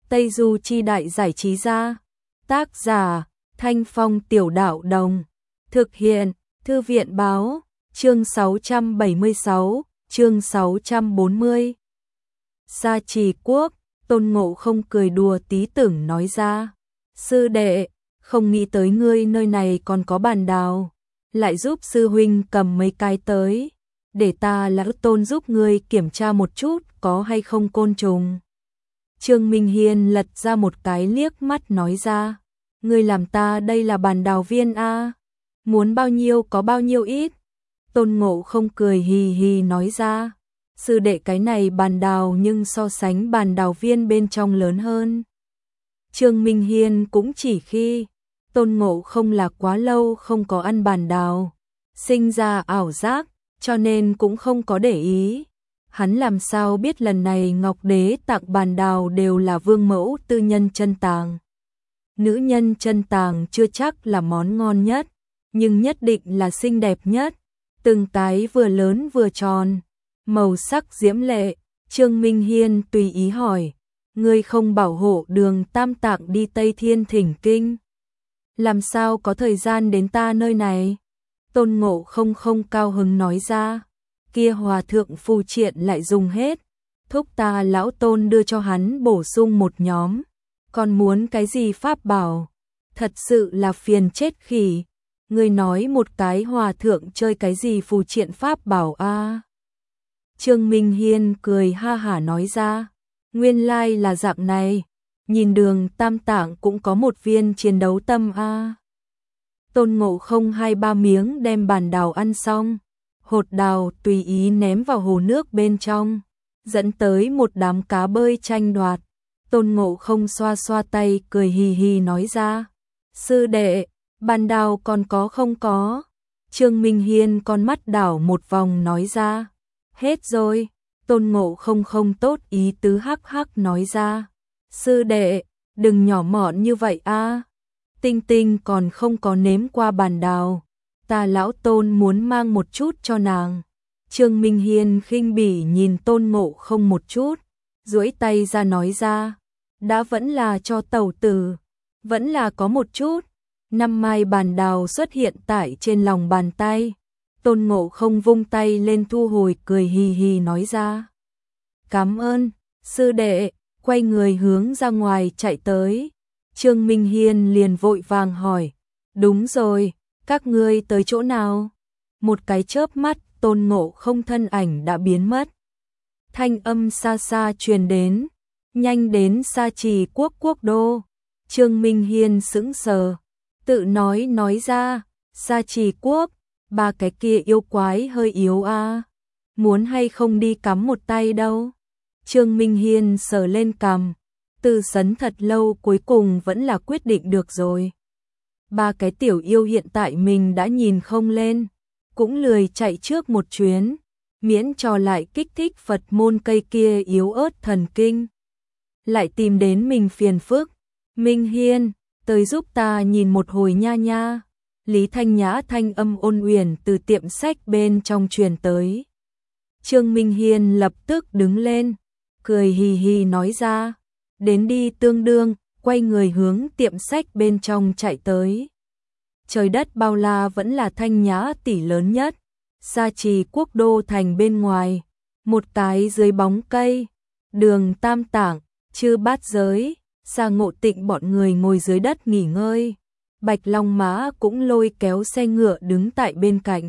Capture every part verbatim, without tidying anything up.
Tây Du Chi Đại Giải Trí Gia. Tác giả Thanh Phong Tiểu Đạo Đồng. Thực hiện Thư viện Báo. Chương sáu trăm bảy mươi sáu, chương sáu trăm bốn mươi. Sa Trì Quốc. Tôn Ngộ Không cười đùa tí tưởng nói ra. Sư đệ, không nghĩ tới ngươi nơi này còn có bàn đào. Lại giúp sư huynh cầm mấy cái tới. Để ta lão Tôn giúp ngươi kiểm tra một chút có hay không côn trùng. Trương Minh Hiên lật ra một cái liếc mắt nói ra. Ngươi làm ta đây là bàn đào viên a, muốn bao nhiêu có bao nhiêu ít. Tôn Ngộ Không cười hì hì nói ra. Sư đệ cái này bàn đào nhưng so sánh bàn đào viên bên trong lớn hơn. Trương Minh Hiên cũng chỉ khi Tôn Ngộ Không là quá lâu không có ăn bàn đào, sinh ra ảo giác, cho nên cũng không có để ý. Hắn làm sao biết lần này Ngọc Đế tặng bàn đào đều là vương mẫu tư nhân chân tàng. Nữ nhân chân tàng chưa chắc là món ngon nhất, nhưng nhất định là xinh đẹp nhất. Từng cái vừa lớn vừa tròn, màu sắc diễm lệ. Trương Minh Hiên tùy ý hỏi, ngươi không bảo hộ Đường Tam Tạng đi Tây Thiên thỉnh kinh, làm sao có thời gian đến ta nơi này? Tôn Ngộ Không không cao hứng nói ra. Kia hòa thượng phù triện lại dùng hết, thúc ta lão Tôn đưa cho hắn bổ sung một nhóm, còn muốn cái gì pháp bảo, thật sự là phiền chết khỉ. Ngươi nói một cái hòa thượng chơi cái gì phù triện pháp bảo a? À? Trương Minh Hiên cười ha hả nói ra, nguyên lai là dạng này, nhìn Đường Tam Tạng cũng có một viên chiến đấu tâm a. À? Tôn Ngộ Không hai ba miếng đem bàn đào ăn xong, hột đào tùy ý ném vào hồ nước bên trong, dẫn tới một đám cá bơi tranh đoạt. Tôn Ngộ Không xoa xoa tay cười hì hì nói ra. Sư đệ, bàn đào còn có không có? Trương Minh Hiên con mắt đảo một vòng nói ra. Hết rồi. Tôn Ngộ Không không tốt ý tứ hắc hắc nói ra. Sư đệ, đừng nhỏ mọn như vậy a. Tinh Tinh còn không có nếm qua bàn đào, ta lão Tôn muốn mang một chút cho nàng. Trương Minh Hiên khinh bỉ nhìn Tôn Ngộ Không một chút, duỗi tay ra nói ra. Đã vẫn là cho tẩu tử, vẫn là có một chút. Năm mai bàn đào xuất hiện tại trên lòng bàn tay. Tôn Ngộ Không vung tay lên thu hồi cười hì hì nói ra. Cảm ơn, sư đệ, quay người hướng ra ngoài chạy tới. Trương Minh Hiên liền vội vàng hỏi. Đúng rồi, các ngươi tới chỗ nào? Một cái chớp mắt Tôn Ngộ Không thân ảnh đã biến mất. Thanh âm xa xa truyền đến. Nhanh đến Sa Trì Quốc quốc đô. Trương Minh Hiên sững sờ, tự nói nói ra. Sa Trì Quốc, ba cái kia yêu quái hơi yếu a, à. Muốn hay không đi cắm một tay đâu? Trương Minh Hiên sờ lên cằm, tư sấn thật lâu cuối cùng vẫn là quyết định được rồi. Ba cái tiểu yêu hiện tại mình đã nhìn không lên, cũng lười chạy trước một chuyến, miễn cho lại kích thích Phật môn cây kia yếu ớt thần kinh, lại tìm đến mình phiền phức. Minh Hiên, tới giúp ta nhìn một hồi nha nha. Lý Thanh Nhã thanh âm ôn uyển từ tiệm sách bên trong truyền tới. Trương Minh Hiên lập tức đứng lên, cười hì hì nói ra. Đến đi tương đương, quay người hướng tiệm sách bên trong chạy tới. Trời đất bao la vẫn là Thanh Nhã tỷ lớn nhất. Sa Trì Quốc đô thành bên ngoài, một cái dưới bóng cây, Đường Tam Tạng, Chư Bát Giới, Sa Ngộ Tịnh bọn người ngồi dưới đất nghỉ ngơi. Bạch Long Mã cũng lôi kéo xe ngựa đứng tại bên cạnh.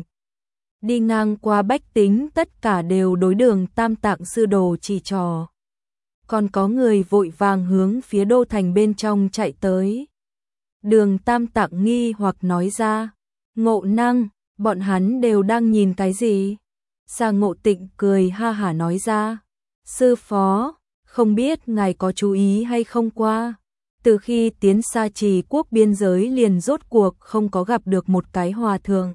Đi ngang qua bách tính tất cả đều đối Đường Tam Tạng sư đồ chỉ trò. Còn có người vội vàng hướng phía đô thành bên trong chạy tới. Đường Tam Tạng nghi hoặc nói ra. Ngộ Năng, bọn hắn đều đang nhìn cái gì? Sa Ngộ Tịnh cười ha hả nói ra. Sư phó, không biết ngài có chú ý hay không qua. Từ khi tiến Sa Trì Quốc biên giới liền rốt cuộc không có gặp được một cái hòa thượng.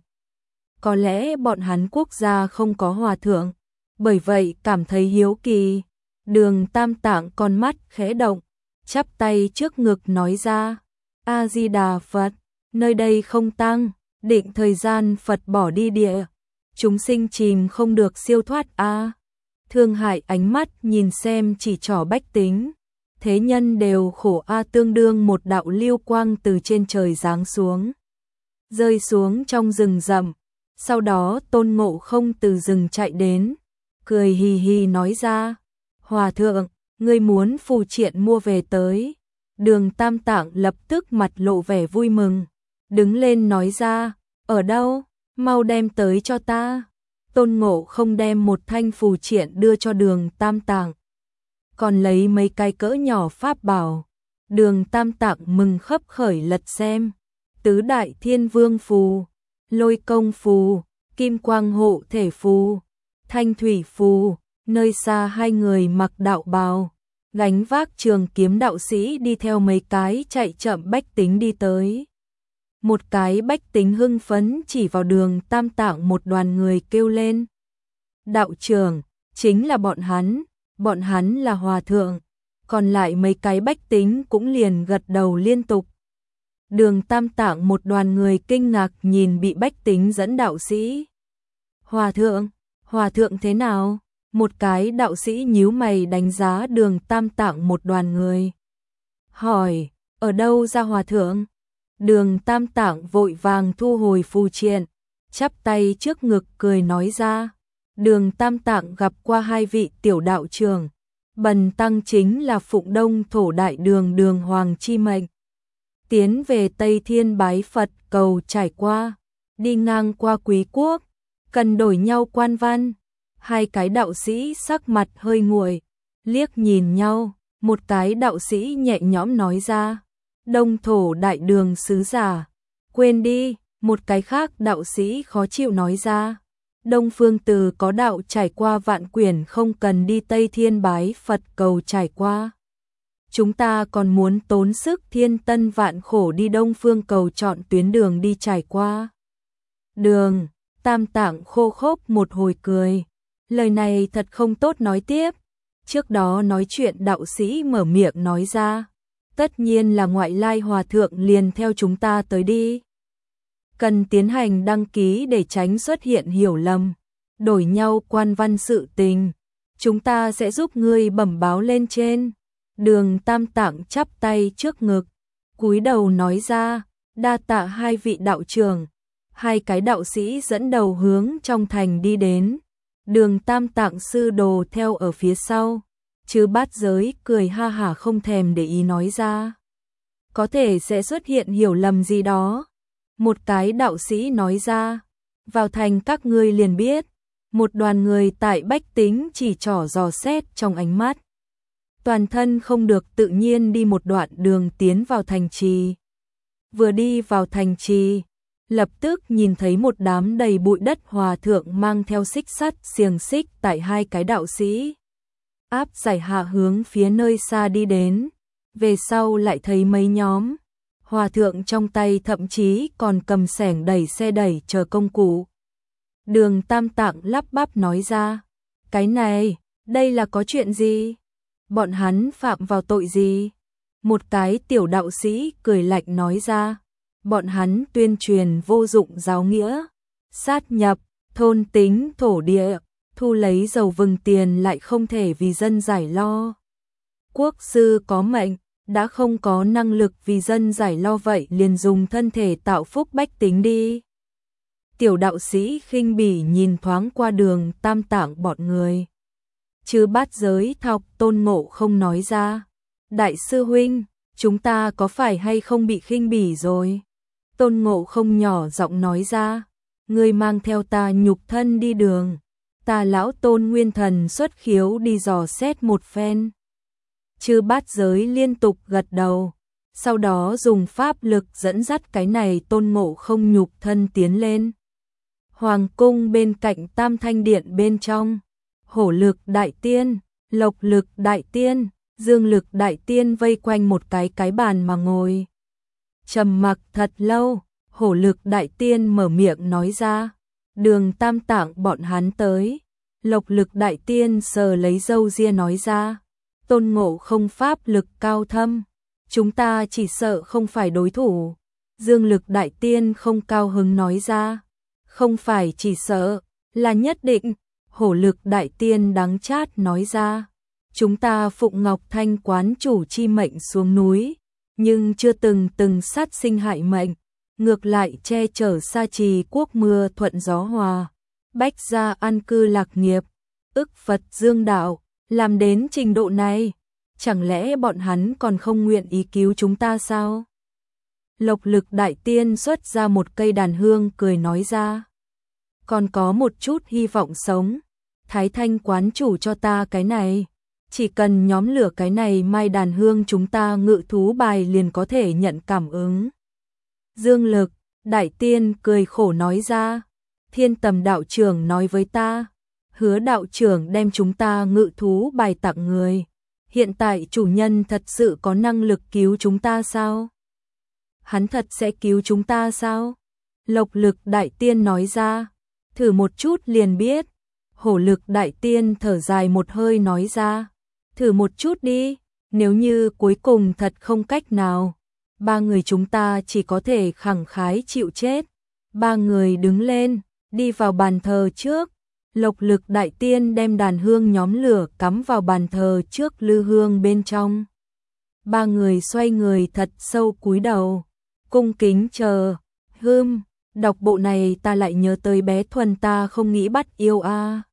Có lẽ bọn hắn quốc gia không có hòa thượng, bởi vậy cảm thấy hiếu kỳ. Đường Tam Tạng con mắt khẽ động, chắp tay trước ngực nói ra. A-di-đà Phật, nơi đây không tăng, định thời gian Phật bỏ đi địa. Chúng sinh chìm không được siêu thoát a. Thương Hại ánh mắt nhìn xem chỉ trỏ bách tính. thế nhân đều khổ a. Tương đương một đạo lưu quang từ trên trời giáng xuống, rơi xuống trong rừng rậm. Sau đó Tôn Ngộ Không từ rừng chạy đến, cười hì hì nói ra, Hòa thượng, ngươi muốn phù triện mua về tới. Đường Tam Tạng lập tức mặt lộ vẻ vui mừng, đứng lên nói ra, ở đâu, mau đem tới cho ta. Tôn Ngộ Không đem một thanh phù triện đưa cho Đường Tam Tạng, còn lấy mấy cái cỡ nhỏ pháp bảo. Đường Tam Tạng mừng khấp khởi lật xem, tứ đại thiên vương phù, lôi công phù, kim quang hộ thể phù, thanh thủy phù. Nơi xa hai người mặc đạo bào, gánh vác trường kiếm đạo sĩ đi theo mấy cái chạy chậm bách tính đi tới. Một cái bách tính hưng phấn chỉ vào Đường Tam Tạng, một đoàn người kêu lên, đạo trưởng, chính là bọn hắn, bọn hắn là hòa thượng. Còn lại mấy cái bách tính cũng liền gật đầu liên tục. Đường Tam Tạng một đoàn người kinh ngạc nhìn bị bách tính dẫn đạo sĩ. Hòa thượng, hòa thượng thế nào? Một cái đạo sĩ nhíu mày đánh giá Đường Tam Tạng một đoàn người, hỏi, ở đâu ra hòa thượng? Đường Tam Tạng vội vàng thu hồi phù triện, chắp tay trước ngực cười nói ra, Đường Tam Tạng gặp qua hai vị tiểu đạo trưởng, bần tăng chính là Phụng Đông Thổ Đại Đường Đường Hoàng chi mệnh, tiến về Tây Thiên bái Phật cầu trải qua, đi ngang qua Quý Quốc, cần đổi nhau quan văn. Hai cái đạo sĩ sắc mặt hơi nguội, liếc nhìn nhau, một cái đạo sĩ nhẹ nhõm nói ra, Đông Thổ Đại Đường sứ giả, quên đi. Một cái khác đạo sĩ khó chịu nói ra, Đông Phương Từ có đạo trải qua vạn quyển, không cần đi Tây Thiên bái Phật cầu trải qua. Chúng ta còn muốn tốn sức thiên tân vạn khổ đi Đông Phương cầu chọn tuyến đường đi trải qua. Đường Tam Tạng khô khốc một hồi cười, lời này thật không tốt nói tiếp. Trước đó nói chuyện đạo sĩ mở miệng nói ra, tất nhiên là ngoại lai hòa thượng, liền theo chúng ta tới đi. Cần tiến hành đăng ký để tránh xuất hiện hiểu lầm, đổi nhau quan văn sự tình, chúng ta sẽ giúp ngươi bẩm báo lên trên. Đường Tam Tạng chắp tay trước ngực, cúi đầu nói ra, đa tạ hai vị đạo trưởng. Hai cái đạo sĩ dẫn đầu hướng trong thành đi đến, Đường Tam Tạng sư đồ theo ở phía sau. Chư Bát Giới cười ha hả không thèm để ý nói ra, có thể sẽ xuất hiện hiểu lầm gì đó. Một cái đạo sĩ nói ra, vào thành các ngươi liền biết. Một đoàn người tại bách tính chỉ trỏ dò xét trong ánh mắt, toàn thân không được tự nhiên đi một đoạn đường tiến vào thành trì. Vừa đi vào thành trì, lập tức nhìn thấy một đám đầy bụi đất hòa thượng mang theo xích sắt xiềng xích tại hai cái đạo sĩ áp giải hạ hướng phía nơi xa đi đến. Về sau lại thấy mấy nhóm hòa thượng trong tay thậm chí còn cầm xẻng đẩy xe đẩy chờ công cụ. Đường Tam Tạng lắp bắp nói ra, cái này, đây là có chuyện gì? Bọn hắn phạm vào tội gì? Một cái tiểu đạo sĩ cười lạnh nói ra, bọn hắn tuyên truyền vô dụng giáo nghĩa, sát nhập, thôn tính thổ địa, thu lấy dầu vừng tiền lại không thể vì dân giải lo. Quốc sư có mệnh, đã không có năng lực vì dân giải lo vậy liền dùng thân thể tạo phúc bách tính đi. Tiểu đạo sĩ khinh bỉ nhìn thoáng qua Đường Tam Tạng bọn người. Chư Bát Giới thọc Tôn Ngộ Không nói ra, đại sư huynh, chúng ta có phải hay không bị khinh bỉ rồi? Tôn Ngộ Không nhỏ giọng nói ra, ngươi mang theo ta nhục thân đi đường, ta lão Tôn Nguyên Thần xuất khiếu đi dò xét một phen. Chư Bát Giới liên tục gật đầu, sau đó dùng pháp lực dẫn dắt cái này Tôn Ngộ Không nhục thân tiến lên. Hoàng cung bên cạnh Tam Thanh Điện bên trong, Hổ Lực Đại Tiên, Lộc Lực Đại Tiên, Dương Lực Đại Tiên vây quanh một cái cái bàn mà ngồi. Trầm mặc thật lâu, Hổ Lực Đại Tiên mở miệng nói ra, Đường Tam Tạng bọn hắn tới. Lộc Lực Đại Tiên sờ lấy râu ria nói ra, Tôn Ngộ Không pháp lực cao thâm, chúng ta chỉ sợ không phải đối thủ. Dương Lực Đại Tiên không cao hứng nói ra, không phải chỉ sợ, là nhất định. Hổ Lực Đại Tiên đắng chát nói ra, chúng ta phụng Ngọc Thanh quán chủ chi mệnh xuống núi, nhưng chưa từng từng sát sinh hại mệnh, ngược lại che chở Sa Trì quốc mưa thuận gió hòa, bách gia an cư lạc nghiệp, ức Phật dương đạo, làm đến trình độ này, chẳng lẽ bọn hắn còn không nguyện ý cứu chúng ta sao? Lộc Lực đại tiên xuất ra một cây đàn hương cười nói ra, còn có một chút hy vọng sống, Thái Thanh quán chủ cho ta cái này, chỉ cần nhóm lửa cái này mai đàn hương chúng ta ngự thú bài liền có thể nhận cảm ứng. Dương Lực, đại tiên cười khổ nói ra, Thiên Tầm đạo trưởng nói với ta, hứa đạo trưởng đem chúng ta ngự thú bài tặng người, hiện tại chủ nhân thật sự có năng lực cứu chúng ta sao? Hắn thật sẽ cứu chúng ta sao? Lộc Lực đại tiên nói ra, thử một chút liền biết. Hổ Lực đại tiên thở dài một hơi nói ra, thử một chút đi, nếu như cuối cùng thật không cách nào, ba người chúng ta chỉ có thể khẳng khái chịu chết. Ba người đứng lên, đi vào bàn thờ trước. Lộc Lực đại tiên đem đàn hương nhóm lửa cắm vào bàn thờ trước lư hương bên trong. Ba người xoay người thật sâu cúi đầu, cung kính chờ. Hưm, đọc bộ này ta lại nhớ tới bé Thuần ta không nghĩ bắt yêu a.